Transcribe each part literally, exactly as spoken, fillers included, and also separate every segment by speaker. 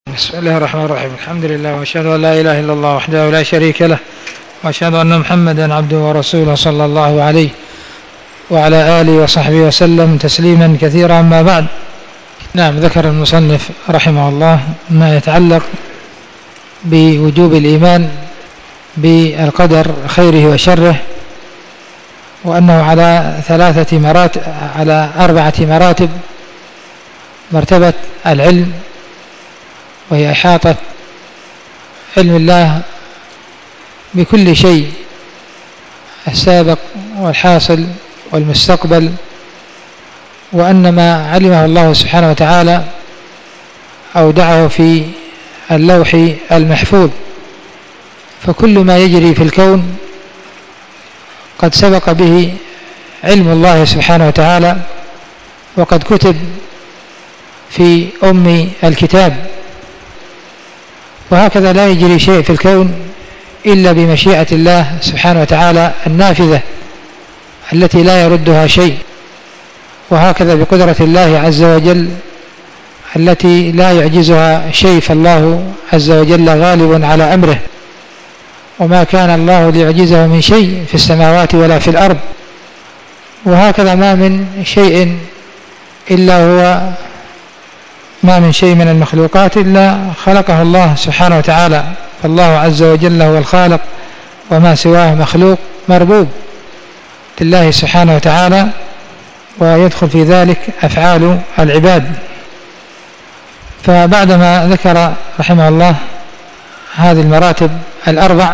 Speaker 1: بسم الله الرحمن الرحيم. الحمد لله وأشهد أن لا إله إلا الله وحده لا شريك له، وأشهد أن محمدا عبده ورسوله صلى الله عليه وعلى آله وصحبه وسلم تسليما كثيرا. أما بعد، نعم، ذكر المصنف رحمه الله ما يتعلق بوجوب الإيمان بالقدر خيره وشره، وأنه على ثلاثة مراتب على أربعة مراتب: مرتبة العلم، وهي إحاطة علم الله بكل شيء، السابق والحاصل والمستقبل، وأن ما علمه الله سبحانه وتعالى أودعه في اللوح المحفوظ، فكل ما يجري في الكون قد سبق به علم الله سبحانه وتعالى، وقد كتب في أم الكتاب. وهكذا لا يجري شيء في الكون إلا بمشيئة الله سبحانه وتعالى النافذة التي لا يردها شيء، وهكذا بقدرة الله عز وجل التي لا يعجزها شيء، فالله عز وجل غالب على أمره، وما كان الله ليعجزه من شيء في السماوات ولا في الأرض. وهكذا ما من شيء إلا هو ما من شيء من المخلوقات إلا خلقه الله سبحانه وتعالى، فالله عز وجل هو الخالق، وما سواه مخلوق مربوب لله سبحانه وتعالى، ويدخل في ذلك أفعال العباد. فبعدما ذكر رحمه الله هذه المراتب الأربع،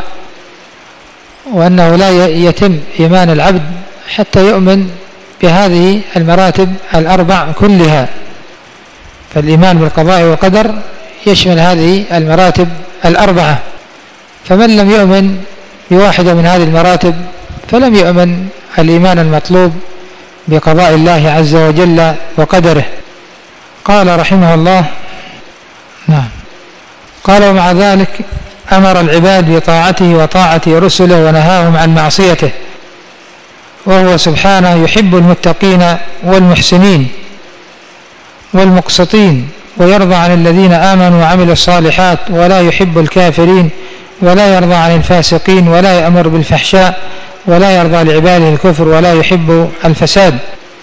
Speaker 1: وأنه لا يتم إيمان العبد حتى يؤمن بهذه المراتب الأربع كلها، فالإيمان بالقضاء والقدر يشمل هذه المراتب الأربعة، فمن لم يؤمن بواحدة من هذه المراتب فلم يؤمن الإيمان المطلوب بقضاء الله عز وجل وقدره. قال رحمه الله: نعم، قال: ومع ذلك أمر العباد بطاعته وطاعة رسله، ونهاهم عن معصيته، وهو سبحانه يحب المتقين والمحسنين والمقسطين، ويرضى عن الذين آمنوا وعملوا الصالحات، ولا يحب الكافرين، ولا يرضى عن الفاسقين، ولا يأمر بالفحشاء، ولا يرضى لعباده الكفر، ولا يحب الفساد.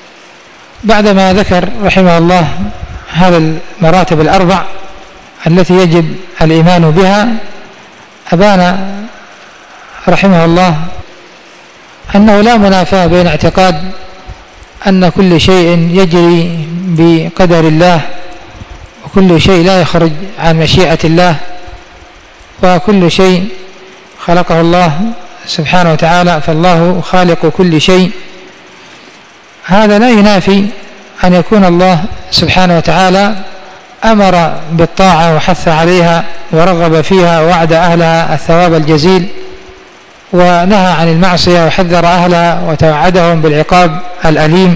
Speaker 1: بعدما ذكر رحمه الله هذا المراتب الأربع التي يجب الإيمان بها، أبان رحمه الله أنه لا منافاة بين اعتقاد أن كل شيء يجري بقدر الله، وكل شيء لا يخرج عن مشيئة الله، وكل شيء خلقه الله سبحانه وتعالى، فالله خالق كل شيء. هذا لا ينافي أن يكون الله سبحانه وتعالى أمر بالطاعة وحث عليها ورغب فيها ووعد أهلها الثواب الجزيل، ونهى عن المعصية وحذر أهلها وتوعدهم بالعقاب الأليم.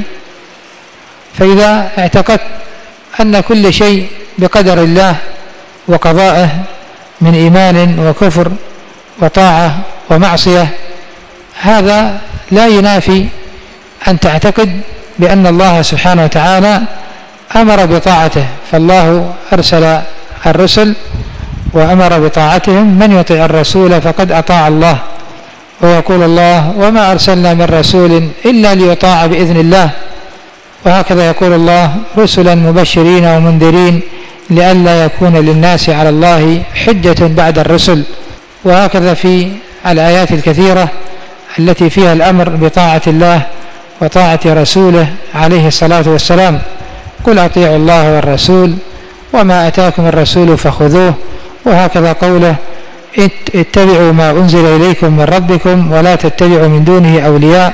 Speaker 1: فإذا اعتقدت أن كل شيء بقدر الله وقضائه من إيمان وكفر وطاعة ومعصية، هذا لا ينافي أن تعتقد بأن الله سبحانه وتعالى أمر بطاعته، فالله أرسل الرسل وأمر بطاعتهم: من يطع الرسول فقد أطاع الله. ويقول الله: وما أرسلنا من رسول إلا ليطاع بإذن الله. وهكذا يقول الله: رسلا مبشرين ومنذرين لئلا يكون للناس على الله حجة بعد الرسل. وهكذا في الآيات الكثيرة التي فيها الأمر بطاعة الله وطاعة رسوله عليه الصلاة والسلام: قل أطيعوا الله والرسول وما أتاكم الرسول فخذوه. وهكذا قوله: اتبعوا ما أنزل إليكم من ربكم ولا تتبعوا من دونه أولياء.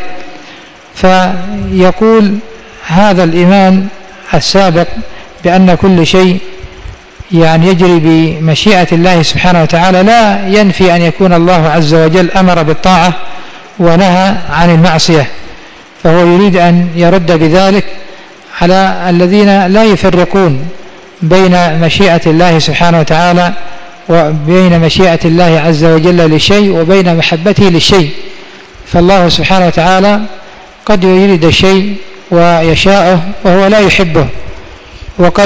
Speaker 1: فيقول هذا الإيمان السابق بأن كل شيء يعني يجري بمشيئة الله سبحانه وتعالى لا ينفي أن يكون الله عز وجل أمر بالطاعة ونهى عن المعصية، فهو يريد أن يرد بذلك على الذين لا يفرقون بين مشيئة الله سبحانه وتعالى وبين مشيئة الله عز وجل للشيء وبين محبته للشيء. فالله سبحانه وتعالى قد يريد الشيء ويشاءه وهو لا يحبه، وقد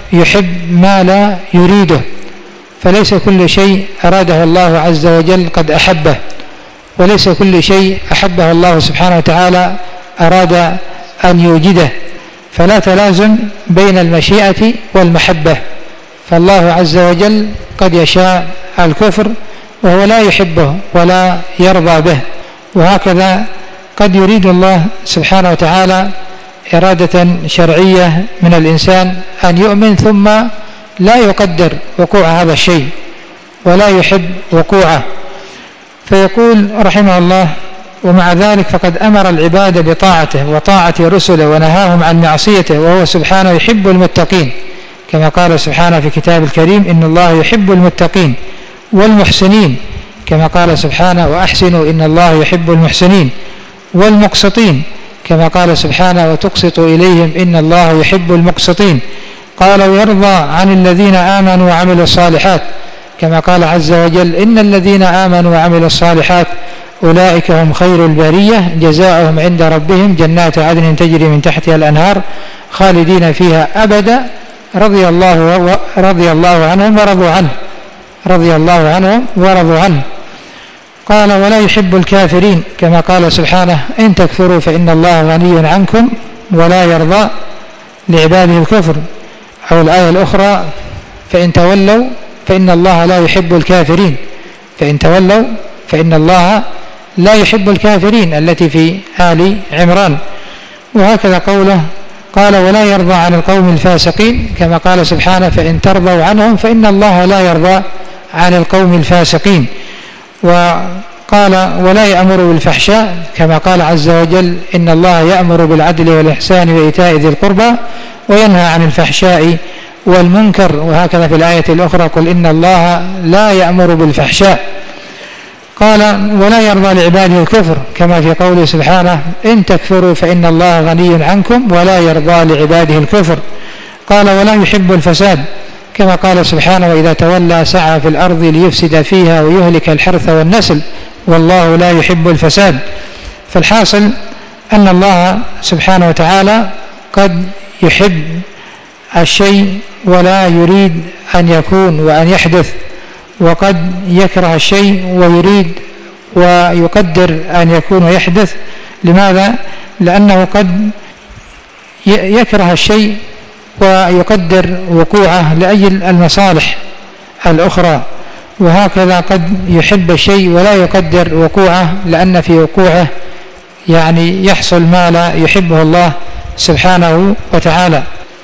Speaker 1: يحب ما لا يريده، فليس كل شيء أراده الله عز وجل قد أحبه، وليس كل شيء أحبه الله سبحانه وتعالى أراد أن يوجده، فلا تلازم بين المشيئة والمحبة. فالله عز وجل قد يشاء الكفر وهو لا يحبه ولا يرضى به، وهكذا قد يريد الله سبحانه وتعالى إرادة شرعية من الإنسان أن يؤمن ثم لا يقدر وقوع هذا الشيء ولا يحب وقوعه، فيقول رحمه الله: ومع ذلك فقد أمر العباد بطاعته وطاعة رسله ونهاهم عن معصيته، وهو سبحانه يحب المتقين، كما قال سبحانه في كتاب الكريم: إن الله يحب المتقين والمحسنين، كما قال سبحانه: وأحسنوا إن الله يحب المحسنين، والمقسطين، كما قال سبحانه: وتقسطوا إليهم إن الله يحب المقسطين. قال: ويرضى عن الذين آمنوا وعملوا الصالحات، كما قال عز وجل: إن الذين آمنوا وعملوا الصالحات أولئك هم خير البرية جزاؤهم عند ربهم جنات عدن تجري من تحتها الأنهار خالدين فيها أبدا رضي الله رضي الله عنهم ورضوا عنه رضي الله عنهم ورضوا عنه. قال: ولا يحب الكافرين، كما قال سبحانه: إن تكفروا فإن الله غني عنكم ولا يرضى لعباده الكفر. أو الآية الأخرى: فإن تولوا فإن الله لا يحب الكافرين، فإن تولوا فإن الله لا يحب الكافرين، التي في آل عمران. وهكذا قوله: قال: ولا يرضى عن القوم الفاسقين، كما قال سبحانه: فإن ترضوا عنهم فإن الله لا يرضى عن القوم الفاسقين. وقال: ولا يأمر بالفحشاء، كما قال عز وجل: إن الله يأمر بالعدل والإحسان وإيتاء ذي القربى وينهى عن الفحشاء والمنكر. وهكذا في الآية الأخرى: قل إن الله لا يأمر بالفحشاء. قال: ولا يرضى لعباده الكفر، كما في قوله سبحانه: إن تكفروا فإن الله غني عنكم ولا يرضى لعباده الكفر. قال: ولا يحب الفساد، كما قال سبحانه: وإذا تولى سعى في الأرض ليفسد فيها ويهلك الحرث والنسل والله لا يحب الفساد. فالحاصل أن الله سبحانه وتعالى قد يحب الشيء ولا يريد أن يكون وأن يحدث، وقد يكره الشيء ويريد ويقدر أن يكون ويحدث. لماذا؟ لأنه قد يكره الشيء ويقدر وقوعه لأجل المصالح الأخرى، وهكذا قد يحب الشيء ولا يقدر وقوعه لأن في وقوعه يعني يحصل ما لا يحبه الله سبحانه وتعالى.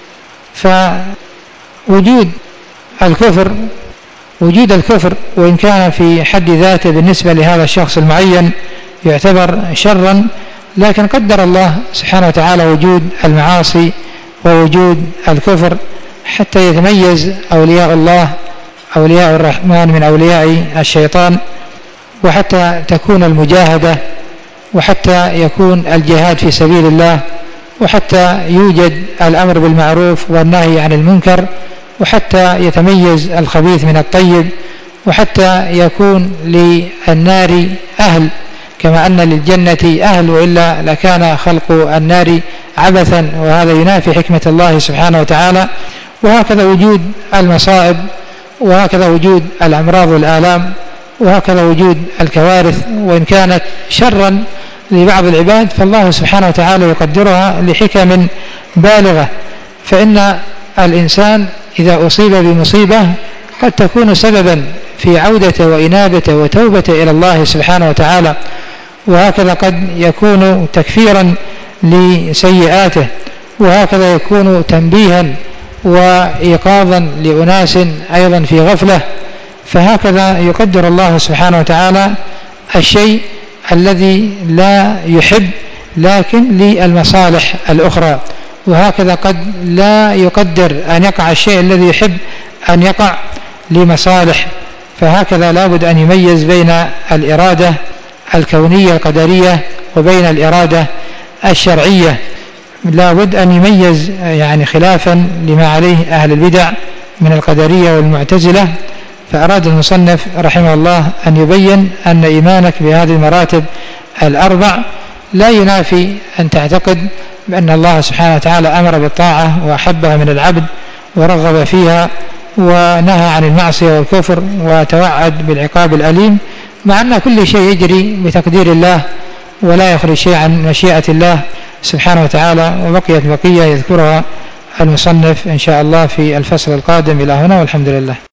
Speaker 1: فوجود الكفر وجود الكفر وإن كان في حد ذاته بالنسبة لهذا الشخص المعين يعتبر شرا، لكن قدر الله سبحانه وتعالى وجود المعاصي ووجود الكفر حتى يتميز أولياء الله أولياء الرحمن من أولياء الشيطان، وحتى تكون المجاهدة، وحتى يكون الجهاد في سبيل الله، وحتى يوجد الأمر بالمعروف والنهي عن المنكر، وحتى يتميز الخبيث من الطيب، وحتى يكون للنار أهل كما أن للجنة أهل، وإلا لكان خلق النار عبثا، وهذا ينافي حكمة الله سبحانه وتعالى. وهكذا وجود المصائب، وهكذا وجود الأمراض والآلام، وهكذا وجود الكوارث وإن كانت شرا لبعض العباد فالله سبحانه وتعالى يقدرها لحكم بالغة. فإن الإنسان إذا أصيب بمصيبة قد تكون سببا في عودته وإنابته وتوبته إلى الله سبحانه وتعالى، وهكذا قد يكون تكفيرا لسيئاته، وهكذا يكون تنبيها وإيقاظا لأناس أيضا في غفلة. فهكذا يقدر الله سبحانه وتعالى الشيء الذي لا يحب لكن للمصالح الأخرى، وهكذا قد لا يقدر أن يقع الشيء الذي يحب أن يقع لمصالح. فهكذا لابد أن يميز بين الإرادة الكونية القدرية وبين الإرادة الشرعية، لابد أن يميز يعني خلافا لما عليه أهل البدع من القدرية والمعتزلة. فأراد المصنف رحمه الله أن يبين أن إيمانك بهذه المراتب الأربع لا ينافي أن تعتقد بأن الله سبحانه وتعالى أمر بالطاعة وأحبها من العبد، ورغب فيها ونهى عن المعصية والكفر وتوعد بالعقاب الأليم، مع أن كل شيء يجري بتقدير الله ولا يخرج شيء عن مشيئة الله سبحانه وتعالى. وبقيت بقية يذكرها المصنف إن شاء الله في الفصل القادم. إلى هنا والحمد لله.